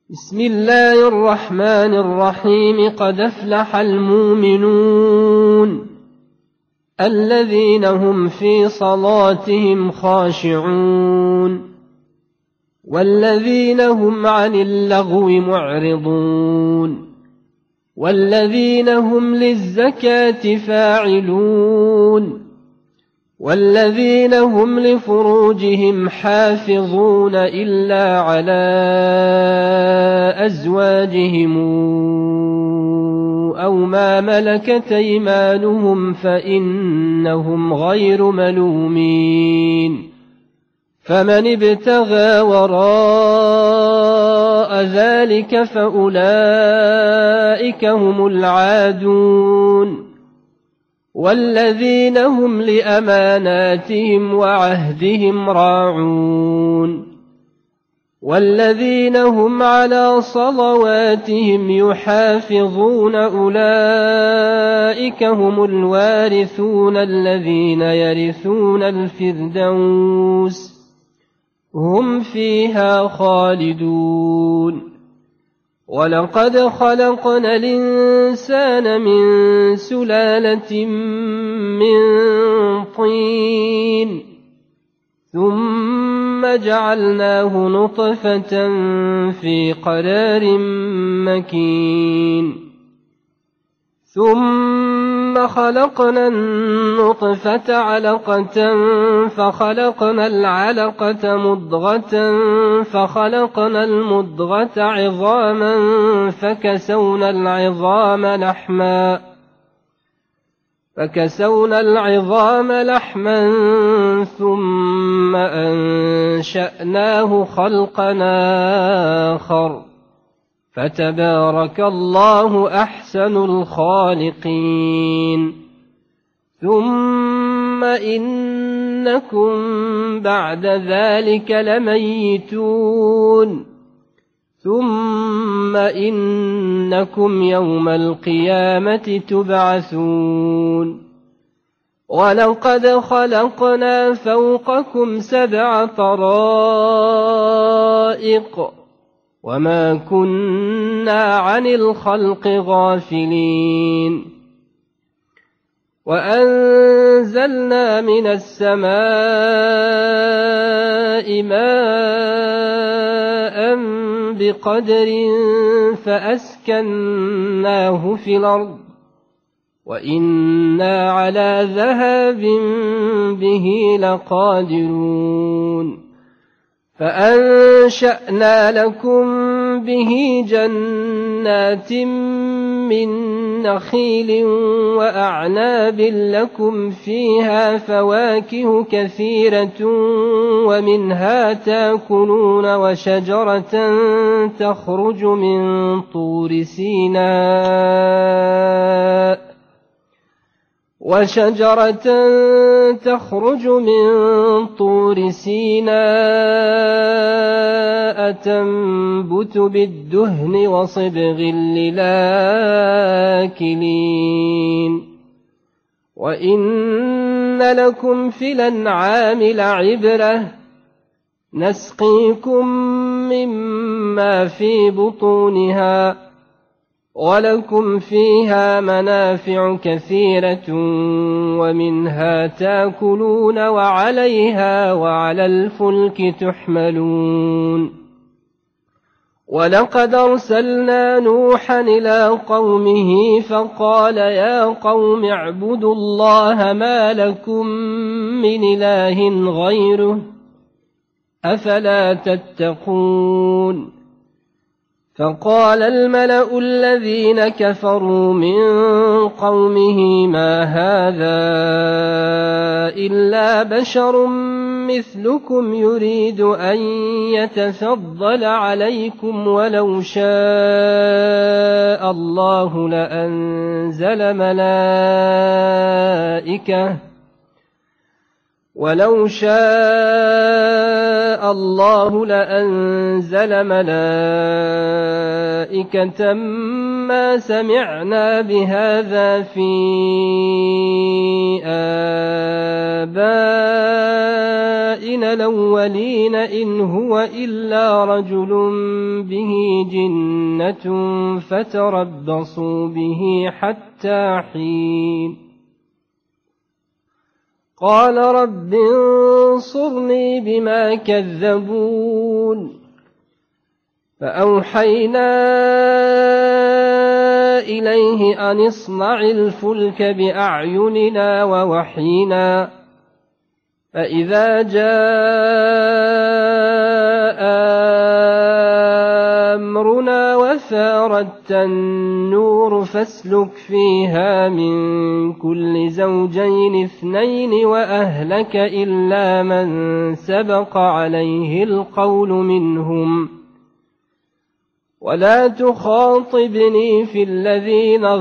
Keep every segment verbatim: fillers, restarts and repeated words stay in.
بسم الله الرحمن الرحيم. قد أفلح المؤمنون الذين هم في صلاتهم خاشعون والذين هم عن اللغو معرضون والذين هم للزكاة فاعلون والذين هم لفروجهم حافظون إلا على أزواجهم أو ما ملكت أيمانهم فإنهم غير ملومين. فمن ابتغى وراء ذلك فأولئك هم العادون والذين هم لأماناتهم وعهدهم راعون والذين هم على صلواتهم يحافظون أولئك هم الوارثون الذين يرثون الفردوس هم فيها خالدون. ولقد خلقنا الإنسان من سلالة من طين ثم جعلناه نطفة في قرار مكين ثم خلقنا النطفة علقة فخلقنا العلقة مضغة فخلقنا المضغة عظاما فكسونا العظام لحما فكسونا العظام لحما ثم أنشأناه خلقا آخر فتبارك الله أحسن الخالقين. ثم إنكم بعد ذلك لميتون ثم إنكم يوم القيامة تبعثون. ولقد خلقنا فوقكم سبع طرائق وما كنا عن الخلق غافلين. وأنزلنا من السماء ماء بقدر فأسكناه في الأرض وإنا على ذهاب به لقادرون. فأنشأنا لكم به جنات من نخيل وأعناب لكم فيها فواكه كثيرة ومنها تأكلون وشجرة تخرج من طور سيناء وشجرة تخرج من طور سيناء تنبت بالدهن وصبغ للآكلين. وإن لكم في الأنعام لعبرة نسقيكم مما في بطونها ولكم فيها منافع كثيرة ومنها تأكلون وعليها وعلى الفلك تحملون. ولقد أرسلنا نوحا إلى قومه فقال يا قوم اعبدوا الله ما لكم من إله غيره أفلا تتقون. فقال الملأ الذين كفروا من قومه ما هذا إلا بشر مثلكم يريد أن يتفضل عليكم ولو شاء الله لأنزل ملائكة ولو شاء الله لأنزل ملائكة ما سمعنا بهذا في آبائنا الأولين إن هو إلا رجل به جنة فتربصوا به حتى حين قال رب انصرني بما كذبون فأوحينا إليه أن اصنع الفلك بأعيننا ووحينا فإذا جاء أمرنا وفارت النور فاسلك فيها من كل زوجين اثنين وأهلك إلا من سبق عليه القول منهم ولا تخاطبني في الذين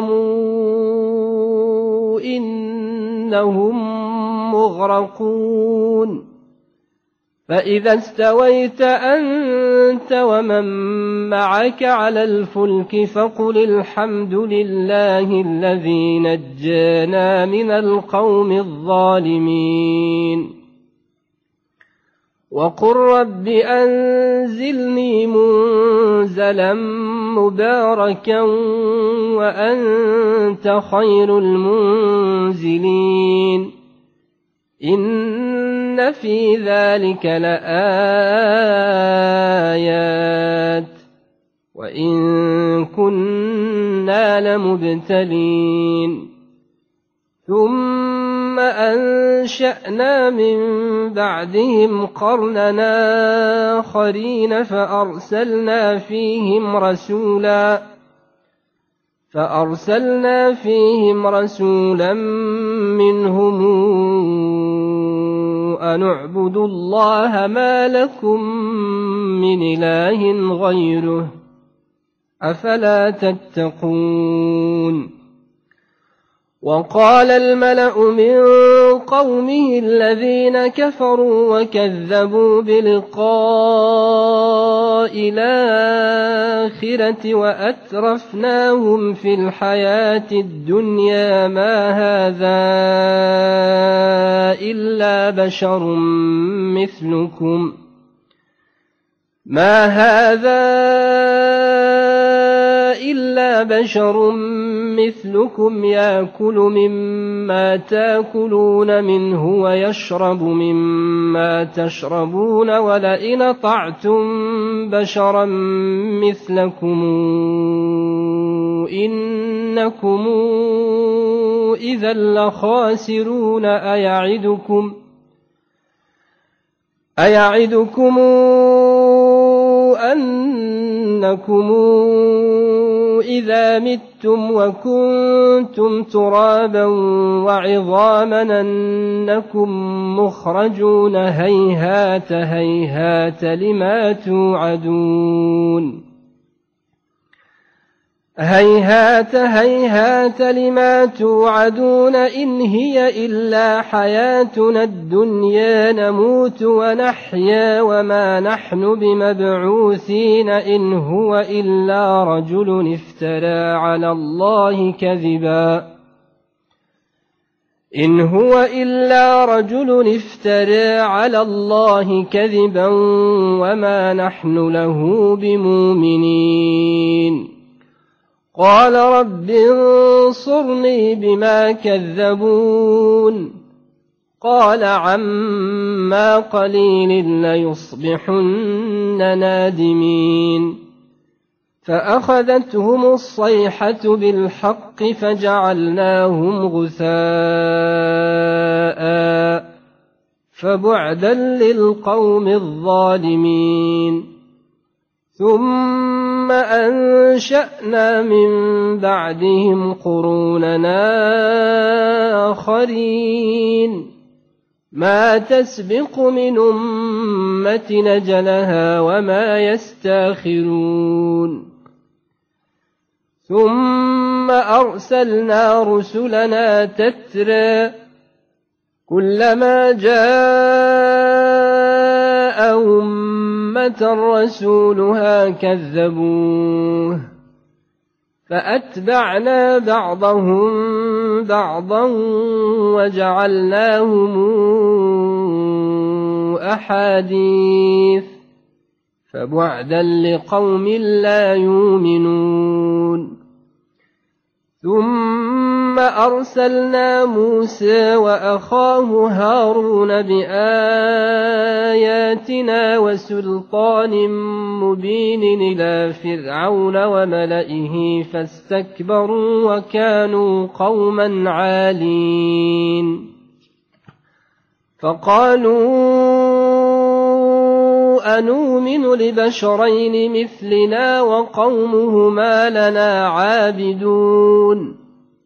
ظلموا إنهم مغرقون فإذا استويت أنت ومن معك على الفلك فقل الحمد لله الذي نجانا من القوم الظالمين وقل رب أنزلني منزلا مباركا وأنت خير المنزلين إن في ذلك لآيات وإن كنا لمبتلين ثم أنشأنا من بعدهم قرننا آخرين فأرسلنا فيهم رسولا فأرسلنا فيهم رسولا منهم أن اعبدوا الله ما لكم من إله غيره أفلا تتقون وقال الملأ من قومه الذين كفروا وكذبوا بلقاء الآخرة وأترفناهم في الحياة الدنيا ما هذا إلا بشر مثلكم ما هذا إلا بشر مثلكم يأكل مما تأكلون منه ويشرب مما تشربون ولئن أطعتم بشرا مثلكم إنكم إذا لخاسرون أيعدكم أيعدكم أنكم إذا متم وكنتم ترابا وعظاما أنكم مخرجون هيهات هيهات لما توعدون هيهات هيهات لما توعدون إن هي إلا حياتنا الدنيا نموت ونحيا وما نحن بمبعوثين إن هو إلا رجل افترى على الله كذبا إن هو إلا رجل افترى على الله كذبا وما نحن له بمؤمنين قال رب انصرني بما كذبون قال عما قليل ليصبحن نادمين فأخذتهم الصيحة بالحق فجعلناهم غثاء فبعدا للقوم الظالمين ثم أنشأنا من بعدهم قروننا آخرين ما تسبق من أمة نجلها وما يستاخرون ثم أرسلنا رسلنا تترى كلما جاء أمة رسولها كذبوه فأتبعنا بعضهم بعضا وجعلناهم أحاديث فبعدا لقوم لا يؤمنون. ثم أرسلنا موسى وأخاه هارون بآياتنا وسلطان مبين إلى فرعون وملئه فاستكبروا وكانوا قوما عالين. فقالوا أنؤمن لبشرين مثلنا وقومهما لنا عابدون.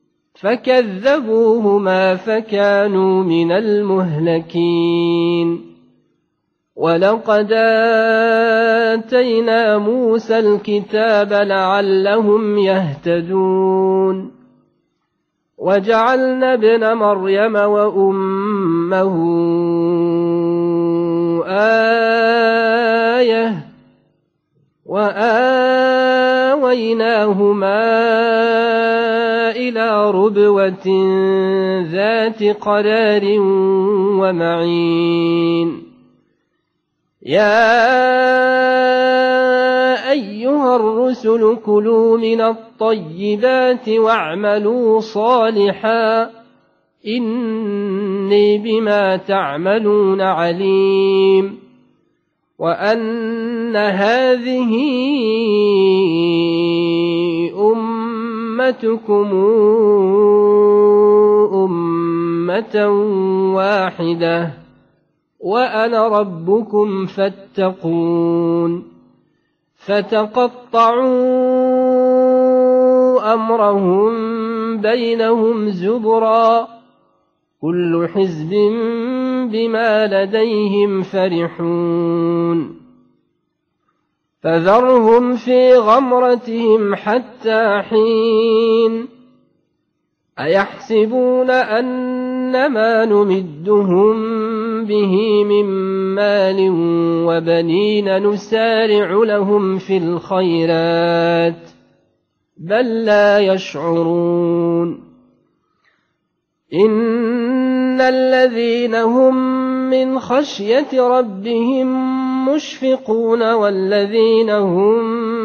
فكذبوهما فكانوا من المهلكين. ولقد آتينا موسى الكتاب لعلهم يهتدون. وجعلنا ابن مريم وأمه آية وآويناهما إلى ربوة ذات قرار ومعين. يا أيها الرسل كلوا من الطيبات واعملوا صالحا إني بما تعملون عليم. وأن هذه أمتكم أمة واحدة وأنا ربكم فاتقون. فتقطعوا أمرهم بينهم زبرا كل حزب بما لديهم فرحون. فذرهم في غمرتهم حتى حين. أيحسبون أنما نمدهم به من مال وبنين نسارع لهم في الخيرات بل لا يشعرون. إن الذين هم من خشية ربهم مشفقون والذين هم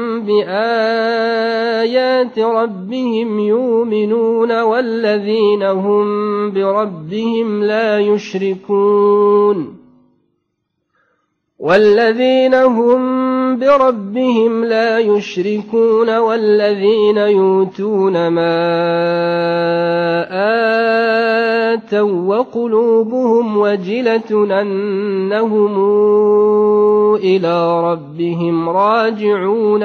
بآيات ربهم يؤمنون والذين هم بربهم لا يشركون والذين هم بربهم لا يشركون والذين يؤتون ما آتوا وقلوبهم وجلة أنهم إلى ربهم راجعون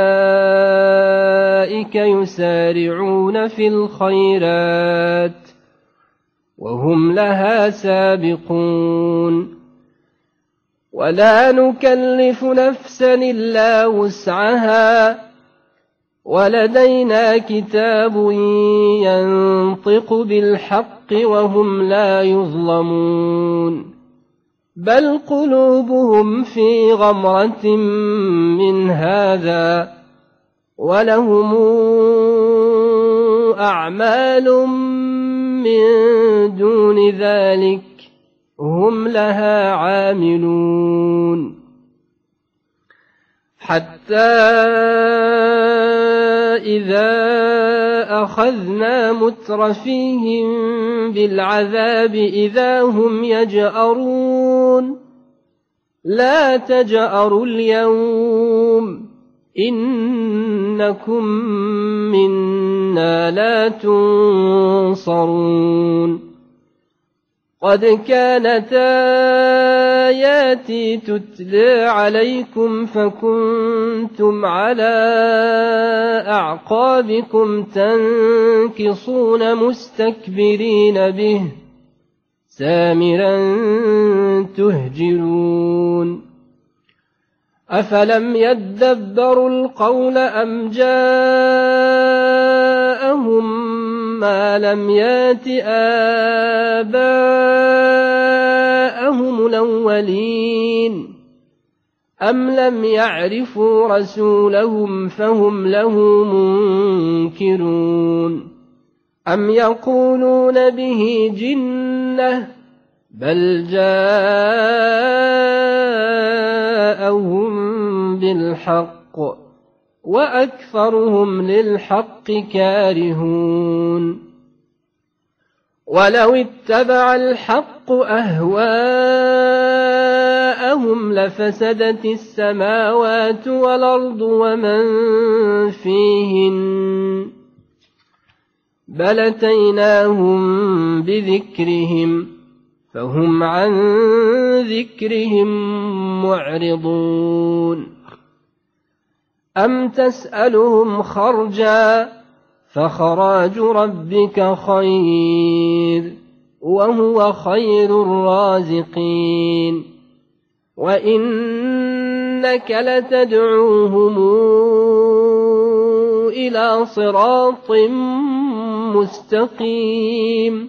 أولئك يسارعون في الخيرات وهم لها سابقون. ولا نكلف نفسا إلا وسعها ولدينا كتاب ينطق بالحق وهم لا يظلمون. بل قلوبهم في غمرة من هذا ولهم أعمال من دون ذلك هم لها عاملون. حتى إذا أخذنا مترفيهم بالعذاب إذا هم يجأرون. لا تجأروا اليوم إنكم منا لا تنصرون. قد كانت آياتي تتلى عليكم فكنتم على أعقابكم تنكصون مستكبرين به سامرا تهجرون. أفلم يدبروا القول أم جاءهم ما لم يات آباءهم الأولين أم لم يعرفوا رسولهم فهم له منكرون. أم يقولون به جنة بل جاءهم بالحق وأكثرهم للحق كارهون ولو اتبع الحق أهواءهم لفسدت السماوات والأرض ومن فيهن بل أتيناهم بذكرهم فهم عن ذكرهم معرضون أم تسألهم خرجا فخراج ربك خير وهو خير الرازقين وإنك لتدعوهم إلى صراط مستقيم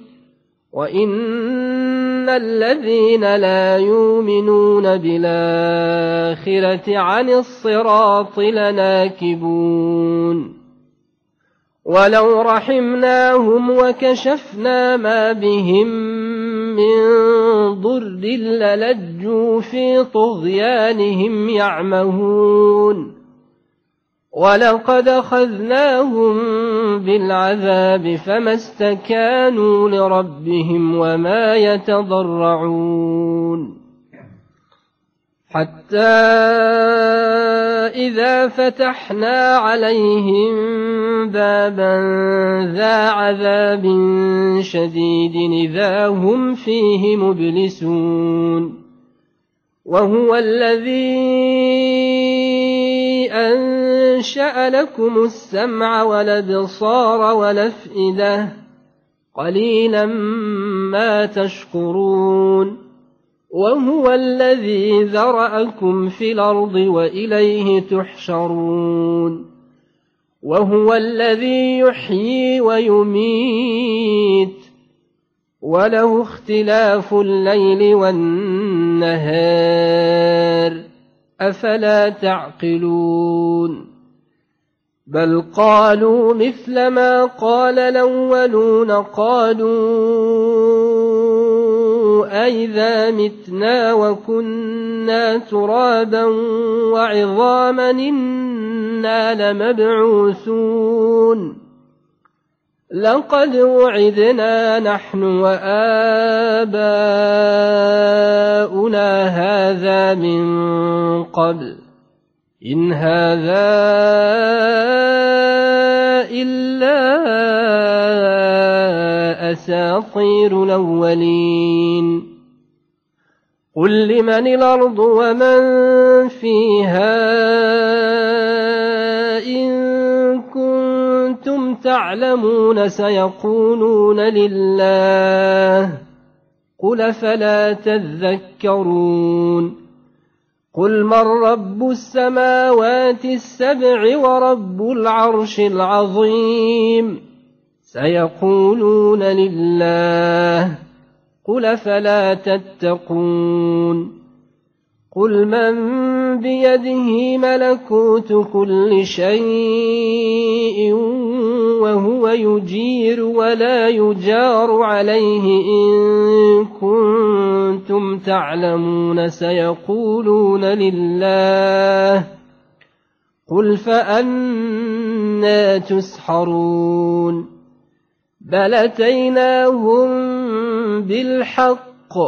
وإن الذين لا يؤمنون بالآخرة عن الصراط لناكبون ولو رحمناهم وكشفنا ما بهم من ضر للجوا في طغيانهم يعمهون ولقد أخذناهم بالعذاب فما استكانوا لربهم وما يتضرعون حتى إذا فتحنا عليهم بابا ذا عذاب شديد إذا هم فيه مبلسون وهو الذي أنشأ لكم السمع والأبصار والأفئدة قليلا ما تشكرون وهو الذي ذرأكم في الأرض وإليه تحشرون وهو الذي يحيي ويميت وله اختلاف الليل والنهار أفلا تعقلون بل قالوا مثل ما قال الأولون قالوا أئذا متنا وكنا ترابا وعظاما إنا لمبعوثون لقد وعدنا نحن وآباؤنا هذا من قبل إن هذا إلا أساطير الأولين قل لمن الأرض ومن فيها إن كنتم تعلمون سيقولون لله قل فلا تذكرون قل من رب السماوات السبع ورب العرش العظيم سيقولون لله قل فلا تتقون قل من بيده ملكوت كل شيء وهو يجير ولا يجار عليه إن كنتم تعلمون سيقولون لله قل فأنى تسحرون بل أتيناهم بالحق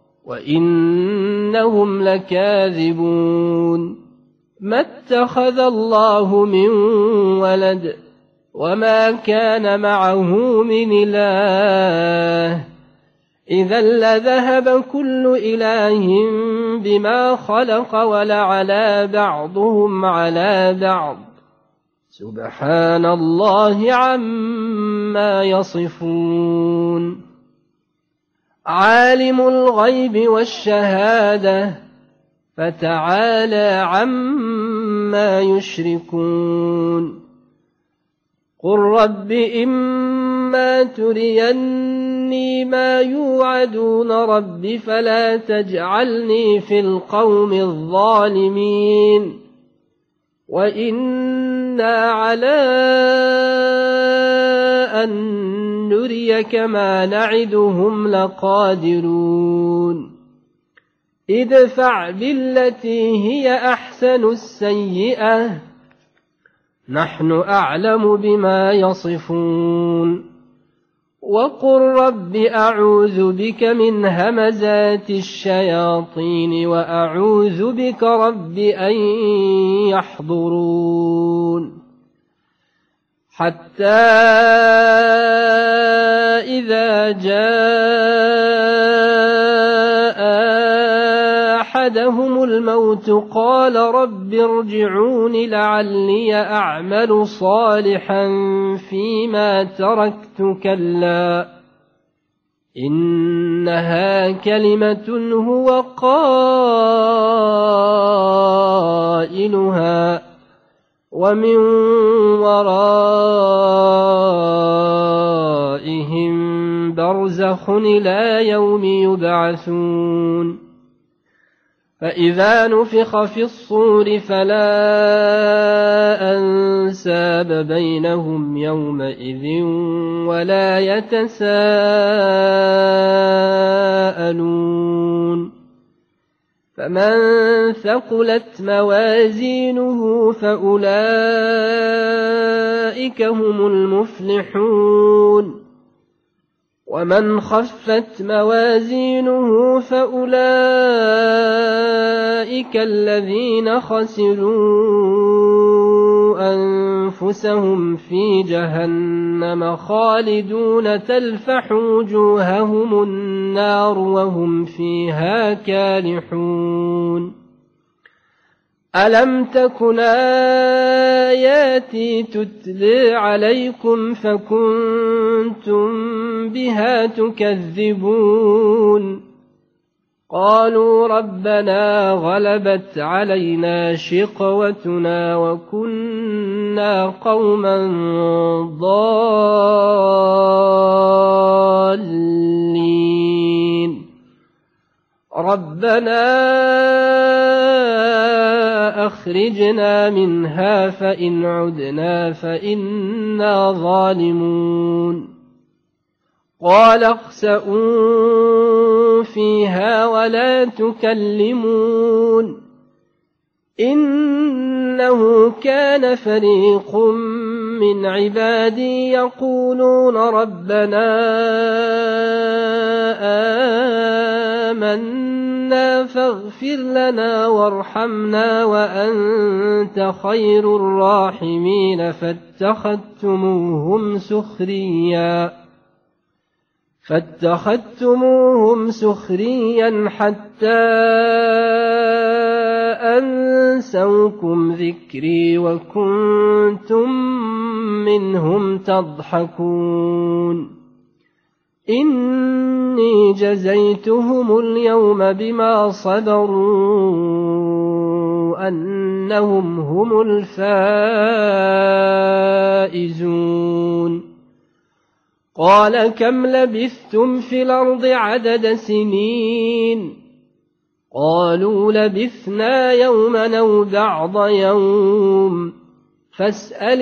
وإنهم لكاذبون ما اتخذ الله من ولد وما كان معه من إله إذا لذهب كل إله بما خلق ولعلى بعضهم على بعض سبحان الله عما يصفون عالم الغيب والشهادة فتعالى عما يشركون قل رب إما تريني ما يوعدون رب فلا تجعلني في القوم الظالمين وإنا على أن نريك ما نعدهم لقادرون ادفع بالتي هي أحسن السيئة نحن أعلم بما يصفون وقل رب أعوذ بك من همزات الشياطين وأعوذ بك رب أن يحضرون حتى إذا جاء أحدهم الموت قال رب ارجعون لعلي أعمل صالحا فيما تركت كلا إنها كلمة هو قائلها ومن ورائهم برزخ إلى يوم يبعثون فإذا نفخ في الصور فلا أنساب بينهم يومئذ ولا يتساءلون فمن ثقلت موازينه فأولئك هم المفلحون ومن خفت موازينه فأولئك الذين خسروا أنفسهم في جهنم خالدون تلفح وجوههم النار وهم فيها كالحون ألم تكن آياتي تتلى عليكم فكنتم بها تكذبون قالوا ربنا غلبت علينا شقوتنا وكنا قوما ضالين ربنا أخرجنا منها فإن عدنا فإنا ظالمون قال اخسئوا فيها ولا تكلمون إنه كان فريق من عبادي يقولون ربنا آمنا فاغفر لنا وارحمنا وأنت خير الراحمين فاتخذتموهم سخريا فاتخذتموهم سخريا حتى أنسوكم ذكري وكنتم منهم تضحكون إني جزيتهم اليوم بما صبروا أنهم هم الفائزون قال كم لبثتم في الأرض عدد سنين قالوا لبثنا يوما أو بعض يوم فاسأل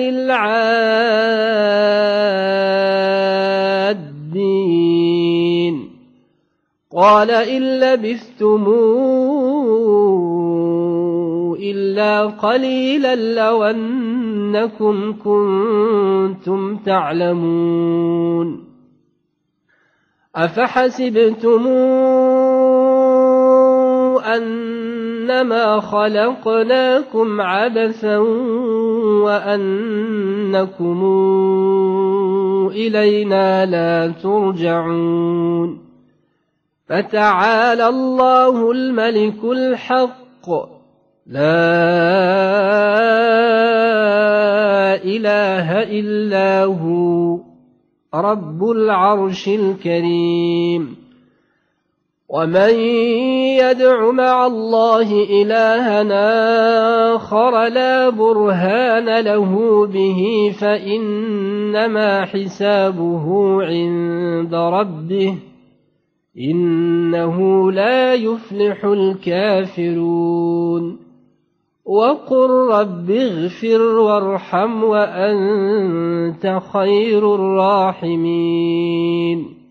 العادين قال إن لبثتم إلا قليلا لو أنكم كنتم تعلمون أفحسبتم أنما خلقناكم عبثا وأنكم إلينا لا ترجعون فتعالى الله الملك الحق لا إله إلا هو رب العرش الكريم ومن يدع مع الله إلهنا آخر لا برهان له به فإنما حسابه عند ربه إنه لا يفلح الكافرون وقل رب اغفر وارحم وأنت خير الراحمين